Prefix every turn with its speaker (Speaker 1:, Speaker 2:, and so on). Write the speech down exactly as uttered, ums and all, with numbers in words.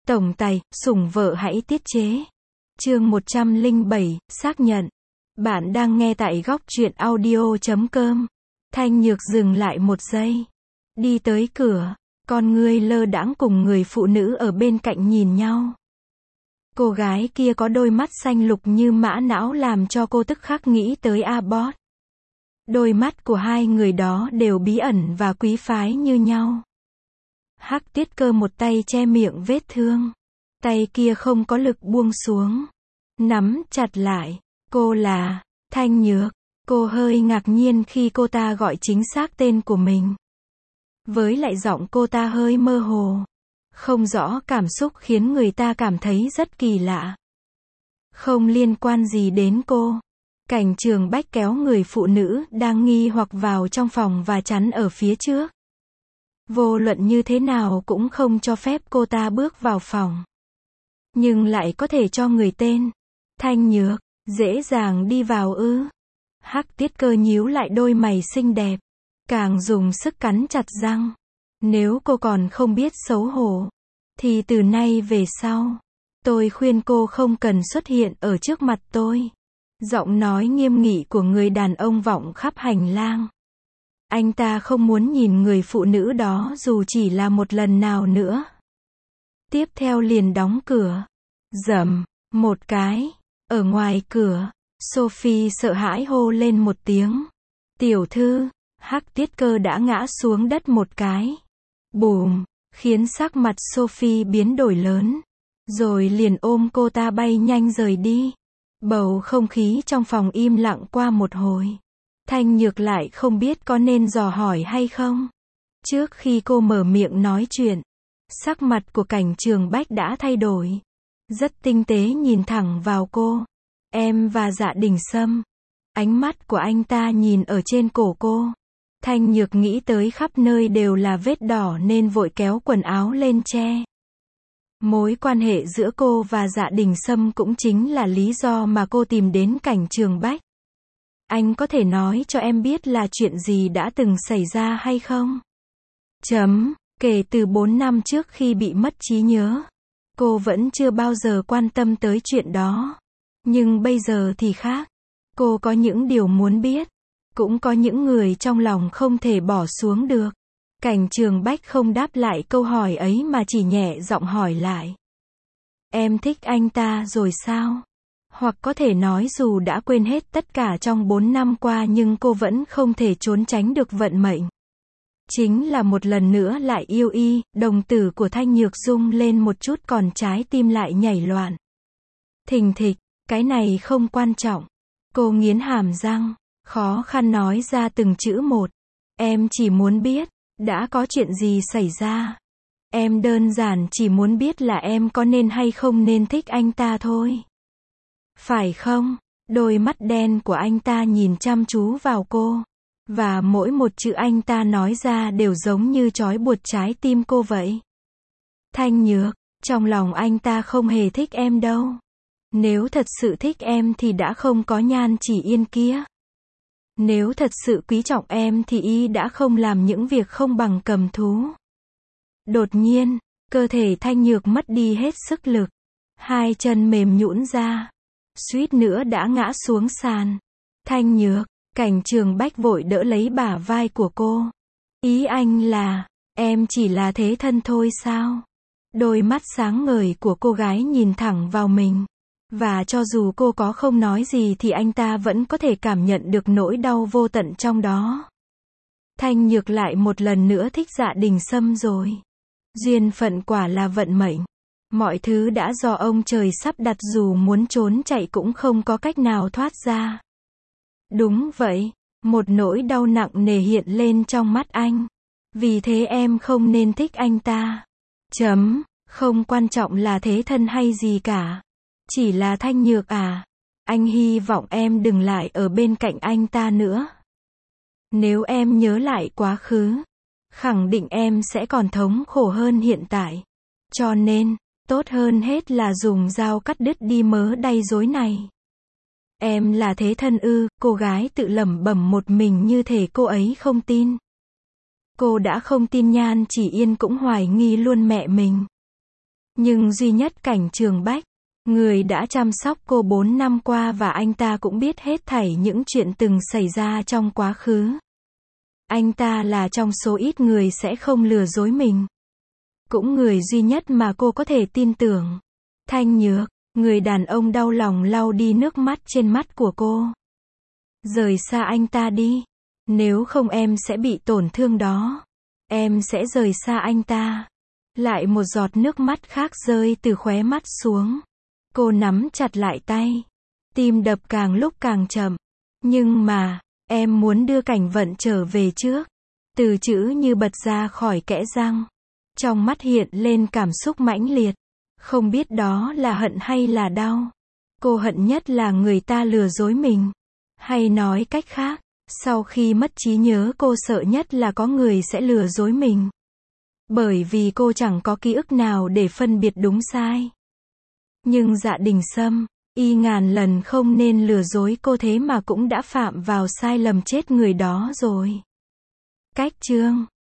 Speaker 1: Tổng tài, sủng vợ hãy tiết chế. Chương một trăm lẻ bảy, xác nhận. Bạn đang nghe tại góc truyện audio chấm com. Thanh Nhược dừng lại một giây. Đi tới cửa, con ngươi lơ đãng cùng người phụ nữ ở bên cạnh nhìn nhau. Cô gái kia có đôi mắt xanh lục như mã não làm cho cô tức khắc nghĩ tới Abbott. Đôi mắt của hai người đó đều bí ẩn và quý phái như nhau. Hắc Tiết Cơ một tay che miệng vết thương. Tay kia không có lực buông xuống. Nắm chặt lại. Cô là Thanh Nhược. Cô hơi ngạc nhiên khi cô ta gọi chính xác tên của mình. Với lại giọng cô ta hơi mơ hồ. Không rõ cảm xúc khiến người ta cảm thấy rất kỳ lạ. Không liên quan gì đến cô. Cảnh Trường Bách kéo người phụ nữ đang nghi hoặc vào trong phòng và chắn ở phía trước. Vô luận như thế nào cũng không cho phép cô ta bước vào phòng. Nhưng lại có thể cho người tên Thanh Nhược dễ dàng đi vào ư? Hắc Tiết Cơ nhíu lại đôi mày xinh đẹp, càng dùng sức cắn chặt răng. Nếu cô còn không biết xấu hổ, thì từ nay về sau, tôi khuyên cô không cần xuất hiện ở trước mặt tôi. Giọng nói nghiêm nghị của người đàn ông vọng khắp hành lang. Anh ta không muốn nhìn người phụ nữ đó dù chỉ là một lần nào nữa. Tiếp theo liền đóng cửa. Rầm, một cái. Ở ngoài cửa, Sophie sợ hãi hô lên một tiếng. Tiểu thư, Hắc Tiết Cơ đã ngã xuống đất một cái. Bùm, khiến sắc mặt Sophie biến đổi lớn. Rồi liền ôm cô ta bay nhanh rời đi. Bầu không khí trong phòng im lặng qua một hồi. Thanh Nhược lại không biết có nên dò hỏi hay không. Trước khi cô mở miệng nói chuyện, sắc mặt của Cảnh Trường Bách đã thay đổi. Rất tinh tế nhìn thẳng vào cô. Em và Dạ Đình Sâm. Ánh mắt của anh ta nhìn ở trên cổ cô. Thanh Nhược nghĩ tới khắp nơi đều là vết đỏ nên vội kéo quần áo lên che. Mối quan hệ giữa cô và Dạ Đình Sâm cũng chính là lý do mà cô tìm đến Cảnh Trường Bách. Anh có thể nói cho em biết là chuyện gì đã từng xảy ra hay không? Chấm, kể từ bốn năm trước khi bị mất trí nhớ, cô vẫn chưa bao giờ quan tâm tới chuyện đó. Nhưng bây giờ thì khác. Cô có những điều muốn biết. Cũng có những người trong lòng không thể bỏ xuống được. Cảnh Trường Bách không đáp lại câu hỏi ấy mà chỉ nhẹ giọng hỏi lại. Em thích anh ta rồi sao? Hoặc có thể nói dù đã quên hết tất cả trong bốn năm qua nhưng cô vẫn không thể trốn tránh được vận mệnh. Chính là một lần nữa lại yêu y, đồng tử của Thanh Nhược rung lên một chút còn trái tim lại nhảy loạn. Thình thịch, cái này không quan trọng. Cô nghiến hàm răng, khó khăn nói ra từng chữ một. Em chỉ muốn biết, đã có chuyện gì xảy ra. Em đơn giản chỉ muốn biết là em có nên hay không nên thích anh ta thôi. Phải không? Đôi mắt đen của anh ta nhìn chăm chú vào cô. Và mỗi một chữ anh ta nói ra đều giống như trói buộc trái tim cô vậy. Thanh Nhược, trong lòng anh ta không hề thích em đâu. Nếu thật sự thích em thì đã không có Nhan Chỉ Yên kia. Nếu thật sự quý trọng em thì y đã không làm những việc không bằng cầm thú. Đột nhiên, cơ thể Thanh Nhược mất đi hết sức lực. Hai chân mềm nhũn ra. Suýt nữa đã ngã xuống sàn. Thanh Nhược, Cảnh Trường Bách vội đỡ lấy bả vai của cô. Ý anh là, em chỉ là thế thân thôi sao? Đôi mắt sáng ngời của cô gái nhìn thẳng vào mình. Và cho dù cô có không nói gì thì anh ta vẫn có thể cảm nhận được nỗi đau vô tận trong đó. Thanh Nhược lại một lần nữa thích Dạ Đình Sâm rồi. Duyên phận quả là vận mệnh. Mọi thứ đã do ông trời sắp đặt dù muốn trốn chạy cũng không có cách nào thoát ra. Đúng vậy, một nỗi đau nặng nề hiện lên trong mắt anh. Vì thế em không nên thích anh ta. Chấm, không quan trọng là thế thân hay gì cả. Chỉ là Thanh Nhược à, anh hy vọng em đừng lại ở bên cạnh anh ta nữa. Nếu em nhớ lại quá khứ, khẳng định em sẽ còn thống khổ hơn hiện tại. Cho nên, tốt hơn hết là dùng dao cắt đứt đi mớ đay rối này. Em là thế thân ư? Cô gái tự lẩm bẩm một mình như thể cô ấy không tin. Cô đã không tin Nhan Chỉ Yên cũng hoài nghi luôn mẹ mình. Nhưng duy nhất Cảnh Trường Bách, người đã chăm sóc cô bốn năm qua và anh ta cũng biết hết thảy những chuyện từng xảy ra trong quá khứ. Anh ta là trong số ít người sẽ không lừa dối mình. Cũng người duy nhất mà cô có thể tin tưởng. Thanh Nhược, người đàn ông đau lòng lau đi nước mắt trên mắt của cô. Rời xa anh ta đi. Nếu không em sẽ bị tổn thương đó. Em sẽ rời xa anh ta. Lại một giọt nước mắt khác rơi từ khóe mắt xuống. Cô nắm chặt lại tay. Tim đập càng lúc càng chậm. Nhưng mà, em muốn đưa Cảnh Vận trở về trước. Từ chữ như bật ra khỏi kẽ răng. Trong mắt hiện lên cảm xúc mãnh liệt. Không biết đó là hận hay là đau. Cô hận nhất là người ta lừa dối mình. Hay nói cách khác, sau khi mất trí nhớ cô sợ nhất là có người sẽ lừa dối mình. Bởi vì cô chẳng có ký ức nào để phân biệt đúng sai. Nhưng Dạ Đình Sâm, y ngàn lần không nên lừa dối cô thế mà cũng đã phạm vào sai lầm chết người đó rồi. Cách chương